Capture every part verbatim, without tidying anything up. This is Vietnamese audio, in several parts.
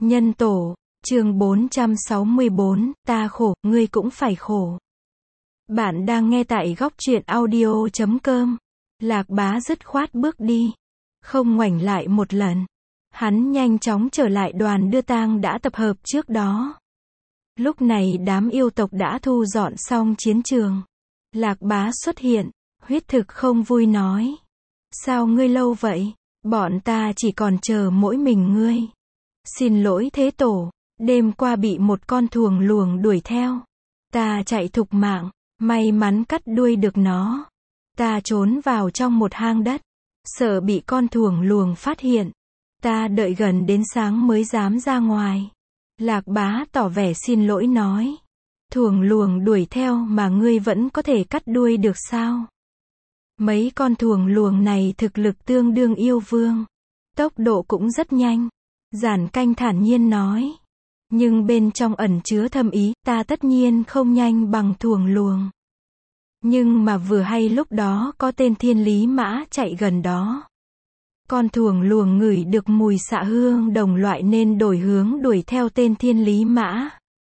Nhân tổ, chương bốn trăm sáu mươi bốn, ta khổ, ngươi cũng phải khổ. Bạn đang nghe tại góc truyện audio chấm com. Lạc Bá dứt khoát bước đi, không ngoảnh lại một lần. Hắn nhanh chóng trở lại đoàn đưa tang đã tập hợp trước đó. Lúc này đám yêu tộc đã thu dọn xong chiến trường. Lạc Bá xuất hiện, huyết thực không vui nói. Sao ngươi lâu vậy? Bọn ta chỉ còn chờ mỗi mình ngươi. Xin lỗi thế tổ, đêm qua bị một con thuồng luồng đuổi theo. Ta chạy thục mạng, may mắn cắt đuôi được nó. Ta trốn vào trong một hang đất, sợ bị con thuồng luồng phát hiện. Ta đợi gần đến sáng mới dám ra ngoài. Lạc Bá tỏ vẻ xin lỗi nói. Thuồng luồng đuổi theo mà ngươi vẫn có thể cắt đuôi được sao? Mấy con thuồng luồng này thực lực tương đương yêu vương. Tốc độ cũng rất nhanh. Giản Canh thản nhiên nói. Nhưng bên trong ẩn chứa thâm ý, ta tất nhiên không nhanh bằng thuồng luồng. Nhưng mà vừa hay lúc đó có tên Thiên Lý Mã chạy gần đó. Con thuồng luồng ngửi được mùi xạ hương đồng loại nên đổi hướng đuổi theo tên Thiên Lý Mã.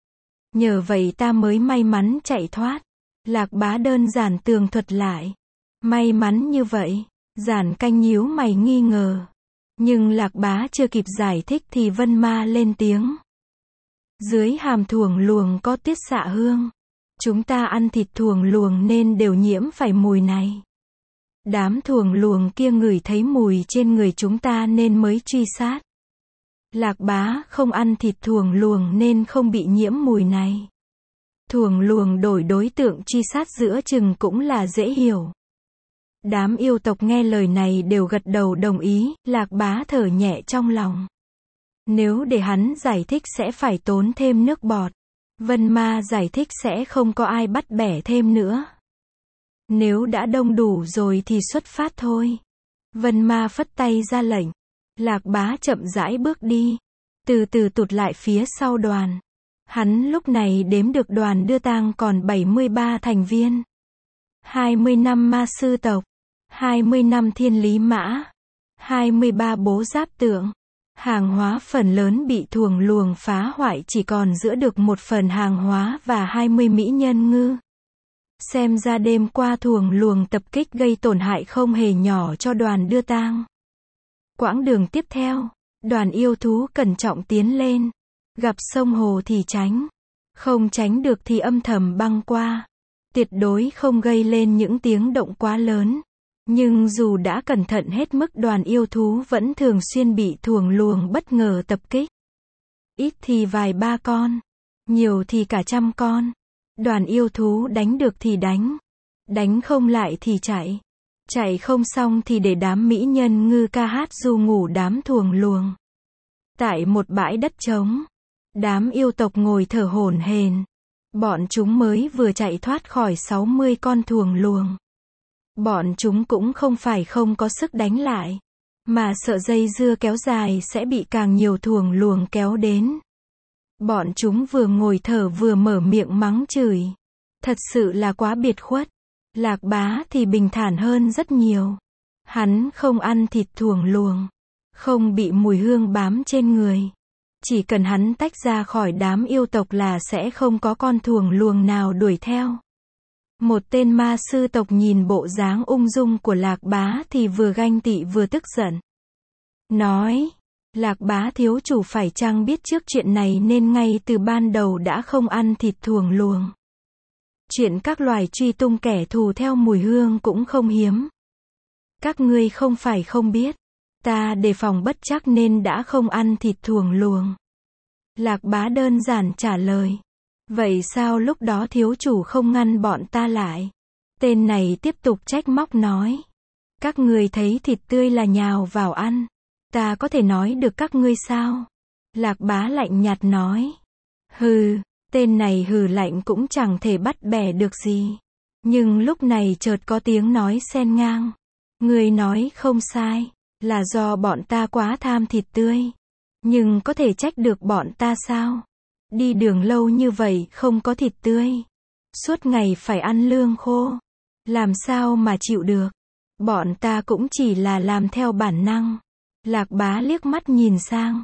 Nhờ vậy ta mới may mắn chạy thoát. Lạc Bá đơn giản tường thuật lại. May mắn như vậy, Giản Canh nhíu mày nghi ngờ. Nhưng Lạc Bá chưa kịp giải thích thì Vân Ma lên tiếng. Dưới hàm thuồng luồng có tiết xạ hương. Chúng ta ăn thịt thuồng luồng nên đều nhiễm phải mùi này. Đám thuồng luồng kia ngửi thấy mùi trên người chúng ta nên mới truy sát. Lạc Bá không ăn thịt thuồng luồng nên không bị nhiễm mùi này. Thuồng luồng đổi đối tượng truy sát giữa chừng cũng là dễ hiểu. Đám yêu tộc nghe lời này đều gật đầu đồng ý, Lạc Bá thở nhẹ trong lòng. Nếu để hắn giải thích sẽ phải tốn thêm nước bọt. Vân Ma giải thích sẽ không có ai bắt bẻ thêm nữa. Nếu đã đông đủ rồi thì xuất phát thôi. Vân Ma phất tay ra lệnh. Lạc Bá chậm rãi bước đi, từ từ tụt lại phía sau đoàn. Hắn lúc này đếm được đoàn đưa tang còn bảy mươi ba thành viên. hai mươi năm ma sư tộc, hai mươi năm Thiên Lý Mã, hai mươi ba bố giáp tượng. Hàng hóa phần lớn bị thuồng luồng phá hoại, chỉ còn giữ được một phần hàng hóa và hai mươi mỹ nhân ngư. Xem ra đêm qua thuồng luồng tập kích gây tổn hại không hề nhỏ cho đoàn đưa tang. Quãng đường tiếp theo, đoàn yêu thú cẩn trọng tiến lên. Gặp sông hồ thì tránh. Không tránh được thì âm thầm băng qua. Tuyệt đối không gây lên những tiếng động quá lớn. Nhưng dù đã cẩn thận hết mức, đoàn yêu thú vẫn thường xuyên bị thuồng luồng bất ngờ tập kích. Ít thì vài ba con, nhiều thì cả trăm con. Đoàn yêu thú đánh được thì đánh, đánh không lại thì chạy. Chạy không xong thì để đám mỹ nhân ngư ca hát ru ngủ đám thuồng luồng. Tại một bãi đất trống, đám yêu tộc ngồi thở hổn hển. Bọn chúng mới vừa chạy thoát khỏi sáu mươi con thuồng luồng. Bọn chúng cũng không phải không có sức đánh lại, mà sợ dây dưa kéo dài sẽ bị càng nhiều thuồng luồng kéo đến. Bọn chúng vừa ngồi thở vừa mở miệng mắng chửi. Thật sự là quá biệt khuất. Lạc Bá thì bình thản hơn rất nhiều. Hắn không ăn thịt thuồng luồng, không bị mùi hương bám trên người. Chỉ cần hắn tách ra khỏi đám yêu tộc là sẽ không có con thuồng luồng nào đuổi theo. Một tên ma sư tộc nhìn bộ dáng ung dung của Lạc Bá thì vừa ganh tị vừa tức giận. Nói, Lạc Bá thiếu chủ phải chăng biết trước chuyện này nên ngay từ ban đầu đã không ăn thịt thuồng luồng. Chuyện các loài truy tung kẻ thù theo mùi hương cũng không hiếm. Các ngươi không phải không biết, ta đề phòng bất trắc nên đã không ăn thịt thuồng luồng. Lạc Bá đơn giản trả lời. Vậy sao lúc đó thiếu chủ không ngăn bọn ta lại? Tên này tiếp tục trách móc nói. Các ngươi thấy thịt tươi là nhào vào ăn. Ta có thể nói được các ngươi sao? Lạc Bá lạnh nhạt nói. Hừ, tên này hừ lạnh cũng chẳng thể bắt bẻ được gì. Nhưng lúc này chợt có tiếng nói xen ngang. Ngươi nói không sai, là do bọn ta quá tham thịt tươi. Nhưng có thể trách được bọn ta sao? Đi đường lâu như vậy không có thịt tươi. Suốt ngày phải ăn lương khô. Làm sao mà chịu được? Bọn ta cũng chỉ là làm theo bản năng. Lạc Bá liếc mắt nhìn sang.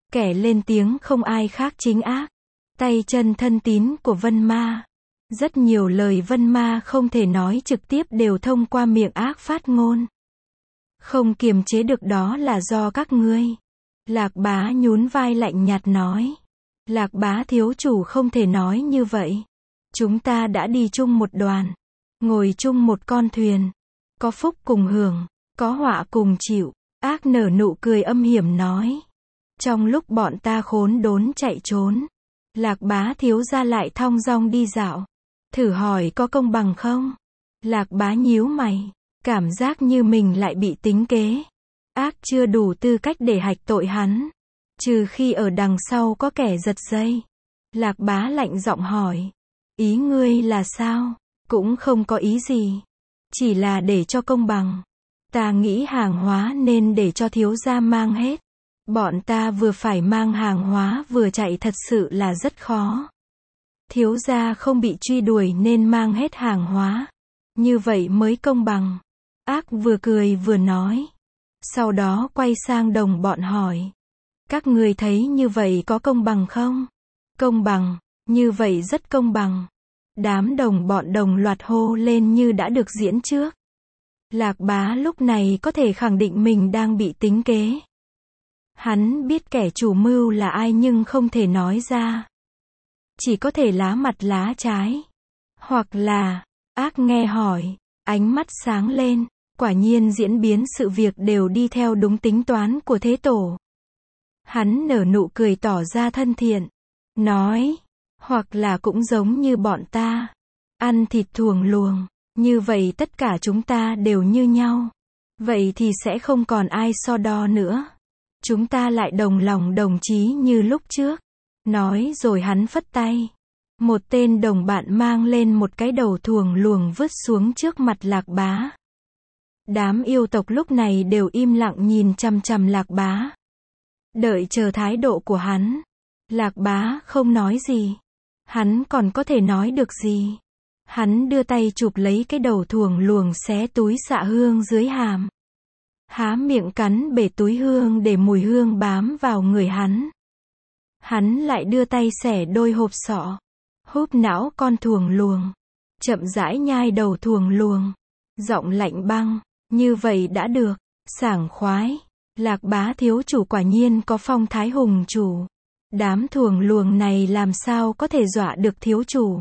Kẻ lên tiếng không ai khác chính Ác, tay chân thân tín của Vân Ma. Rất nhiều lời Vân Ma không thể nói trực tiếp đều thông qua miệng Ác phát ngôn. Không kiềm chế được đó là do các ngươi. Lạc Bá nhún vai lạnh nhạt nói. Lạc Bá thiếu chủ không thể nói như vậy. Chúng ta đã đi chung một đoàn, ngồi chung một con thuyền, có phúc cùng hưởng, có họa cùng chịu. Ác nở nụ cười âm hiểm nói. Trong lúc bọn ta khốn đốn chạy trốn, Lạc Bá thiếu gia lại thong dong đi dạo. Thử hỏi có công bằng không? Lạc Bá nhíu mày, cảm giác như mình lại bị tính kế. Ác chưa đủ tư cách để hạch tội hắn, trừ khi ở đằng sau có kẻ giật dây. Lạc Bá lạnh giọng hỏi. Ý ngươi là sao? Cũng không có ý gì. Chỉ là để cho công bằng. Ta nghĩ hàng hóa nên để cho thiếu gia mang hết. Bọn ta vừa phải mang hàng hóa vừa chạy thật sự là rất khó. Thiếu gia không bị truy đuổi nên mang hết hàng hóa. Như vậy mới công bằng. Ác vừa cười vừa nói. Sau đó quay sang đồng bọn hỏi. Các người thấy như vậy có công bằng không? Công bằng, như vậy rất công bằng. Đám đồng bọn đồng loạt hô lên như đã được diễn trước. Lạc Bá lúc này có thể khẳng định mình đang bị tính kế. Hắn biết kẻ chủ mưu là ai nhưng không thể nói ra. Chỉ có thể lá mặt lá trái. Hoặc là, Ác nghe hỏi, ánh mắt sáng lên. Quả nhiên diễn biến sự việc đều đi theo đúng tính toán của Thế Tổ. Hắn nở nụ cười tỏ ra thân thiện. Nói, hoặc là cũng giống như bọn ta. Ăn thịt thuồng luồng. Như vậy tất cả chúng ta đều như nhau. Vậy thì sẽ không còn ai so đo nữa. Chúng ta lại đồng lòng đồng chí như lúc trước. Nói rồi hắn phất tay. Một tên đồng bạn mang lên một cái đầu thuồng luồng vứt xuống trước mặt Lạc Bá. Đám yêu tộc lúc này đều im lặng nhìn chằm chằm Lạc Bá. Đợi chờ thái độ của hắn. Lạc Bá không nói gì. Hắn còn có thể nói được gì? Hắn đưa tay chụp lấy cái đầu thuồng luồng xé túi xạ hương dưới hàm. Há miệng cắn bể túi hương để mùi hương bám vào người hắn. Hắn lại đưa tay xẻ đôi hộp sọ. Húp não con thuồng luồng. Chậm rãi nhai đầu thuồng luồng. Giọng lạnh băng. Như vậy đã được. Sảng khoái. Lạc Bá thiếu chủ quả nhiên có phong thái hùng chủ. Đám thuồng luồng này làm sao có thể dọa được thiếu chủ.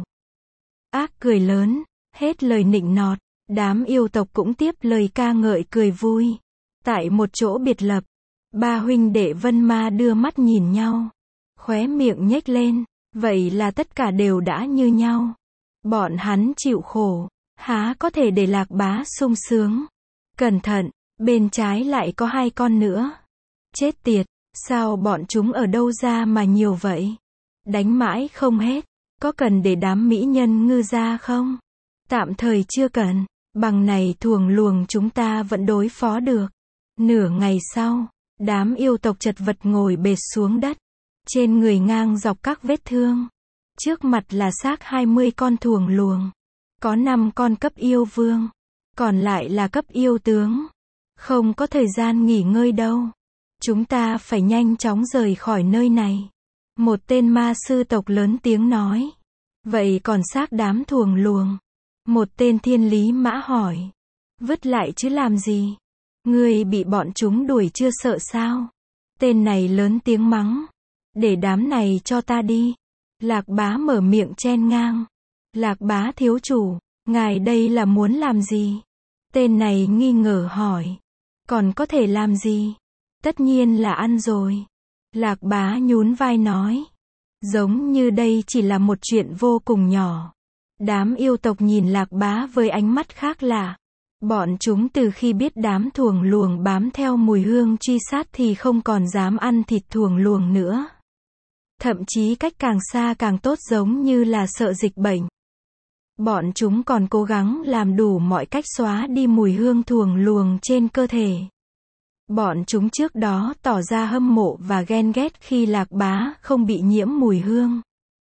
Ác cười lớn. Hết lời nịnh nọt. Đám yêu tộc cũng tiếp lời ca ngợi cười vui. Tại một chỗ biệt lập, ba huynh đệ Vân Ma đưa mắt nhìn nhau. Khóe miệng nhếch lên. Vậy là tất cả đều đã như nhau. Bọn hắn chịu khổ. Há có thể để Lạc Bá sung sướng. Cẩn thận, bên trái lại có hai con nữa. Chết tiệt, sao bọn chúng ở đâu ra mà nhiều vậy? Đánh mãi không hết. Có cần để đám mỹ nhân ngư ra không? Tạm thời chưa cần. Bằng này thuồng luồng chúng ta vẫn đối phó được. Nửa ngày sau, đám yêu tộc chật vật ngồi bệt xuống đất. Trên người ngang dọc các vết thương. Trước mặt là xác hai mươi con thuồng luồng. Có năm con cấp yêu vương. Còn lại là cấp yêu tướng. Không có thời gian nghỉ ngơi đâu. Chúng ta phải nhanh chóng rời khỏi nơi này. Một tên ma sư tộc lớn tiếng nói. Vậy còn xác đám thuồng luồng? Một tên thiên lý mã hỏi. Vứt lại chứ làm gì? Ngươi bị bọn chúng đuổi chưa sợ sao? Tên này lớn tiếng mắng. Để đám này cho ta đi. Lạc Bá mở miệng chen ngang. Lạc Bá thiếu chủ, ngài đây là muốn làm gì? Tên này nghi ngờ hỏi. Còn có thể làm gì? Tất nhiên là ăn rồi. Lạc Bá nhún vai nói. Giống như đây chỉ là một chuyện vô cùng nhỏ. Đám yêu tộc nhìn Lạc Bá với ánh mắt khác lạ. Bọn chúng từ khi biết đám thuồng luồng bám theo mùi hương truy sát thì không còn dám ăn thịt thuồng luồng nữa. Thậm chí cách càng xa càng tốt, giống như là sợ dịch bệnh. Bọn chúng còn cố gắng làm đủ mọi cách xóa đi mùi hương thuồng luồng trên cơ thể. Bọn chúng trước đó tỏ ra hâm mộ và ghen ghét khi Lạc Bá không bị nhiễm mùi hương.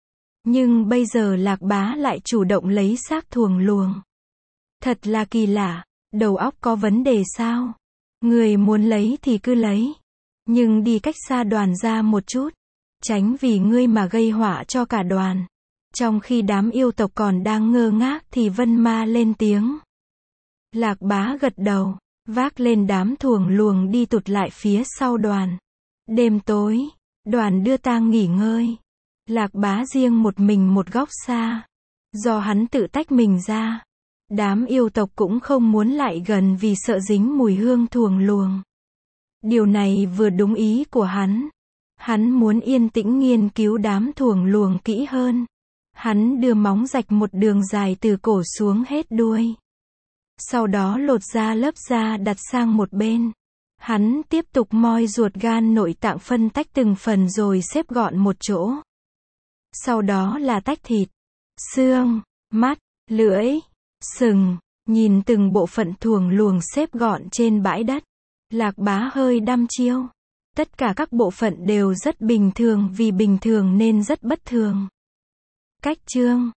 Nhưng bây giờ Lạc Bá lại chủ động lấy xác thuồng luồng. Thật là kỳ lạ, đầu óc có vấn đề sao? Người muốn lấy thì cứ lấy. Nhưng đi cách xa đoàn ra một chút. Tránh vì ngươi mà gây họa cho cả đoàn. Trong khi đám yêu tộc còn đang ngơ ngác thì Vân Ma lên tiếng. Lạc Bá gật đầu, vác lên đám thuồng luồng đi tụt lại phía sau đoàn. Đêm tối, đoàn đưa tang nghỉ ngơi. Lạc Bá riêng một mình một góc xa. Do hắn tự tách mình ra. Đám yêu tộc cũng không muốn lại gần vì sợ dính mùi hương thuồng luồng. Điều này vừa đúng ý của hắn. Hắn muốn yên tĩnh nghiên cứu đám thuồng luồng kỹ hơn. Hắn đưa móng rạch một đường dài từ cổ xuống hết đuôi. Sau đó lột ra lớp da đặt sang một bên. Hắn tiếp tục moi ruột gan nội tạng phân tách từng phần rồi xếp gọn một chỗ. Sau đó là tách thịt, xương, mắt, lưỡi, sừng, nhìn từng bộ phận thuồng luồng xếp gọn trên bãi đất. Lạc Bá hơi đăm chiêu. Tất cả các bộ phận đều rất bình thường vì bình thường nên rất bất thường. Cách chương